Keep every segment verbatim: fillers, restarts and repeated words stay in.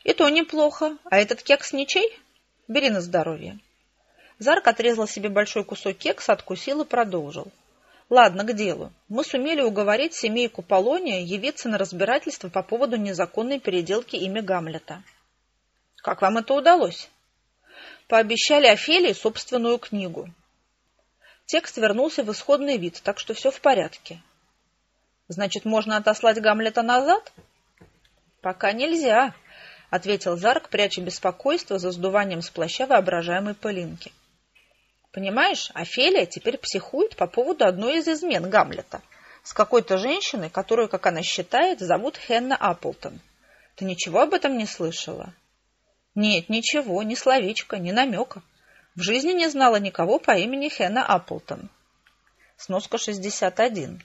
И то неплохо. А этот кекс ничей? Бери на здоровье. Зарк отрезал себе большой кусок кекса, откусил и продолжил. Ладно, к делу. Мы сумели уговорить семейку Полония явиться на разбирательство по поводу незаконной переделки имя Гамлета. Как вам это удалось? Пообещали Офелии собственную книгу. Текст вернулся в исходный вид, так что все в порядке. Значит, можно отослать Гамлета назад? Пока нельзя, ответил Зарк, пряча беспокойство за сдуванием с плаща воображаемой пылинки. Понимаешь, Офелия теперь психует по поводу одной из измен Гамлета с какой-то женщиной, которую, как она считает, зовут Хенна Апплтон. Ты ничего об этом не слышала? Нет, ничего, ни словечка, ни намека. В жизни не знала никого по имени Хенна Апплтон. Сноска шестьдесят один.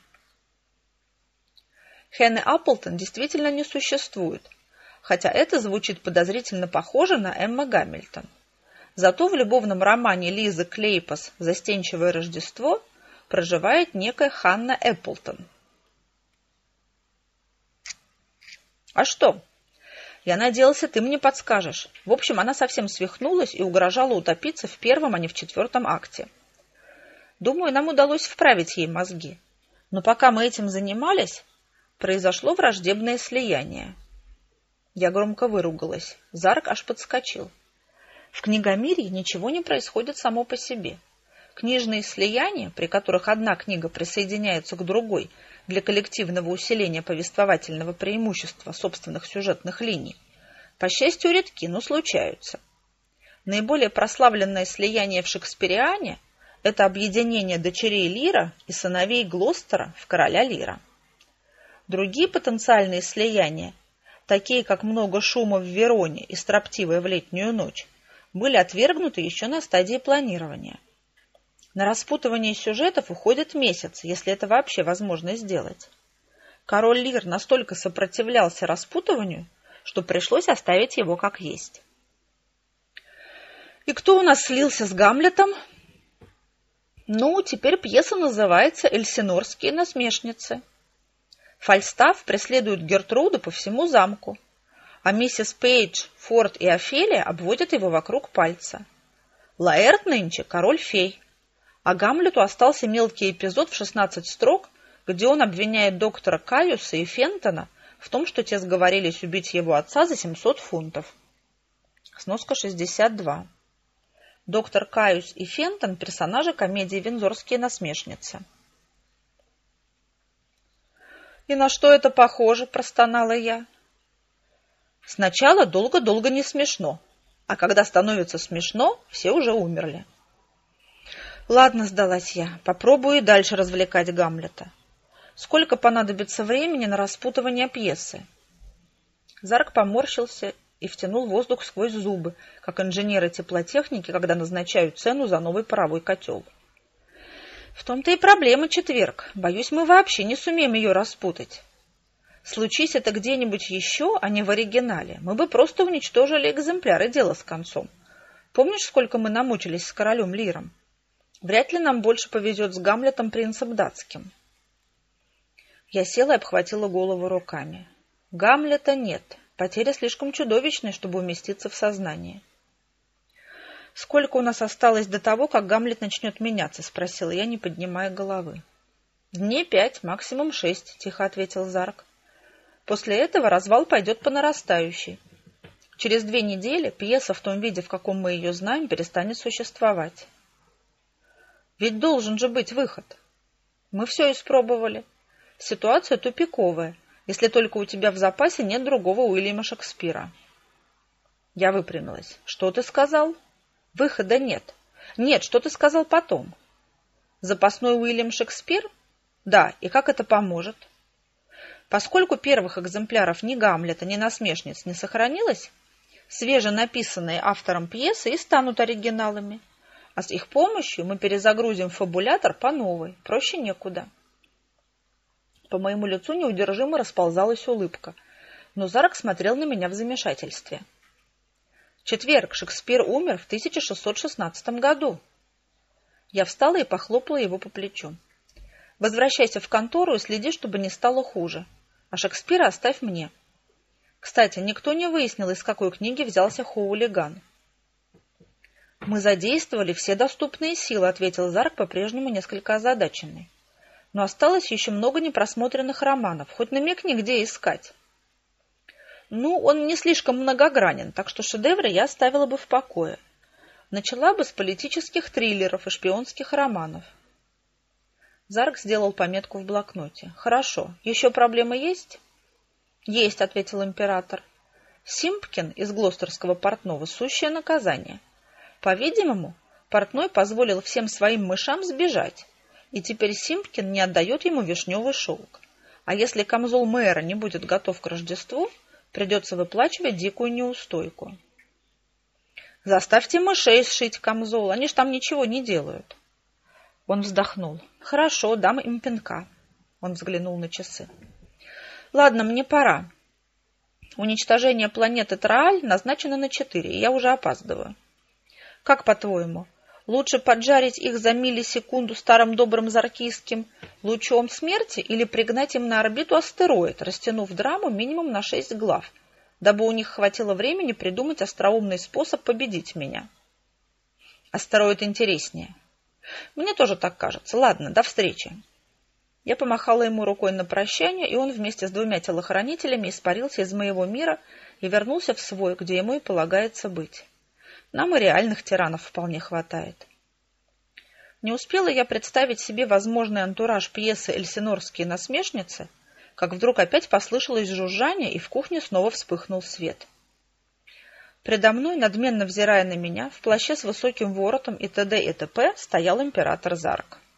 Хенны Апплтон действительно не существует, хотя это звучит подозрительно похоже на Эмма Гамильтон. Зато в любовном романе Лизы Клейпас «Застенчивое Рождество» проживает некая Ханна Эпплтон. А что? Я надеялся, ты мне подскажешь. В общем, она совсем свихнулась и угрожала утопиться в первом, а не в четвертом акте. Думаю, нам удалось вправить ей мозги. Но пока мы этим занимались, произошло враждебное слияние. Я громко выругалась. Зарк аж подскочил. В книгомирье ничего не происходит само по себе. Книжные слияния, при которых одна книга присоединяется к другой для коллективного усиления повествовательного преимущества собственных сюжетных линий, по счастью, редки, но случаются. Наиболее прославленное слияние в Шекспириане – это объединение дочерей Лира и сыновей Глостера в короля Лира. Другие потенциальные слияния, такие как «Много шума в Вероне» и «Строптивая в летнюю ночь», были отвергнуты еще на стадии планирования. На распутывание сюжетов уходит месяц, если это вообще возможно сделать. Король Лир настолько сопротивлялся распутыванию, что пришлось оставить его как есть. И кто у нас слился с Гамлетом? Ну, теперь пьеса называется «Эльсинорские насмешницы». Фальстаф преследует Гертруду по всему замку, а миссис Пейдж, Форд и Офелия обводят его вокруг пальца. Лаэрт нынче король-фей, а Гамлету остался мелкий эпизод в шестнадцать строк, где он обвиняет доктора Каюса и Фентона в том, что те сговорились убить его отца за семьсот фунтов. Сноска шестьдесят два. Доктор Каюс и Фентон – персонажи комедии «Виндзорские насмешницы». «И на что это похоже?» – простонала я. Сначала долго-долго не смешно, а когда становится смешно, все уже умерли. Ладно, сдалась я, попробую и дальше развлекать Гамлета. Сколько понадобится времени на распутывание пьесы? Зарк поморщился и втянул воздух сквозь зубы, как инженеры теплотехники, когда назначают цену за новый паровой котел. В том-то и проблема, четверг. Боюсь, мы вообще не сумеем ее распутать. Случись это где-нибудь еще, а не в оригинале, мы бы просто уничтожили экземпляр и дело с концом. Помнишь, сколько мы намучились с королем Лиром? Вряд ли нам больше повезет с Гамлетом принцем датским. Я села и обхватила голову руками. Гамлета нет. Потеря слишком чудовищная, чтобы уместиться в сознании. «Сколько у нас осталось до того, как Гамлет начнет меняться?» — спросила я, не поднимая головы. «Дней пять, максимум шесть», — тихо ответил Зарк. «После этого развал пойдет по нарастающей. Через две недели пьеса в том виде, в каком мы ее знаем, перестанет существовать. Ведь должен же быть выход. Мы все испробовали. Ситуация тупиковая, если только у тебя в запасе нет другого Уильяма Шекспира». Я выпрямилась. «Что ты сказал?» «Выхода нет». «Нет, что ты сказал потом?» «Запасной Уильям Шекспир?» «Да, и как это поможет?» Поскольку первых экземпляров ни Гамлета, ни насмешниц не сохранилось, свеженаписанные автором пьесы и станут оригиналами, а с их помощью мы перезагрузим фабулятор по новой, проще некуда. По моему лицу неудержимо расползалась улыбка, но Зарк смотрел на меня в замешательстве. Четверг, Шекспир умер в тысяча шестьсот шестнадцатом году. Я встала и похлопала его по плечу. Возвращайся в контору и следи, чтобы не стало хуже. А Шекспира оставь мне. Кстати, никто не выяснил, из какой книги взялся Хоулиган. «Мы задействовали все доступные силы», — ответил Зарк, по-прежнему несколько озадаченный. «Но осталось еще много непросмотренных романов. Хоть намекни, где искать». «Ну, он не слишком многогранен, так что шедевры я оставила бы в покое. Начала бы с политических триллеров и шпионских романов». Зарк сделал пометку в блокноте. «Хорошо. Еще проблемы есть?» «Есть», — ответил император. «Симпкин из Глостерского портного — сущее наказание. По-видимому, портной позволил всем своим мышам сбежать, и теперь Симпкин не отдает ему вишневый шелк. А если камзол мэра не будет готов к Рождеству, придется выплачивать дикую неустойку». «Заставьте мышей сшить камзол, они ж там ничего не делают». Он вздохнул. «Хорошо, дам им пинка». Он взглянул на часы. «Ладно, мне пора. Уничтожение планеты Трааль назначено на четыре, и я уже опаздываю. Как, по-твоему, лучше поджарить их за миллисекунду старым добрым заркийским лучом смерти или пригнать им на орбиту астероид, растянув драму минимум на шесть глав, дабы у них хватило времени придумать остроумный способ победить меня?» «Астероид интереснее». «Мне тоже так кажется. Ладно, до встречи». Я помахала ему рукой на прощание, и он вместе с двумя телохранителями испарился из моего мира и вернулся в свой, где ему и полагается быть. Нам и реальных тиранов вполне хватает. Не успела я представить себе возможный антураж пьесы «Эльсинорские насмешницы», как вдруг опять послышалось жужжание, и в кухне снова вспыхнул свет. Предо мной, надменно взирая на меня, в плаще с высоким воротом и т.д. и т.п., стоял император Зарк.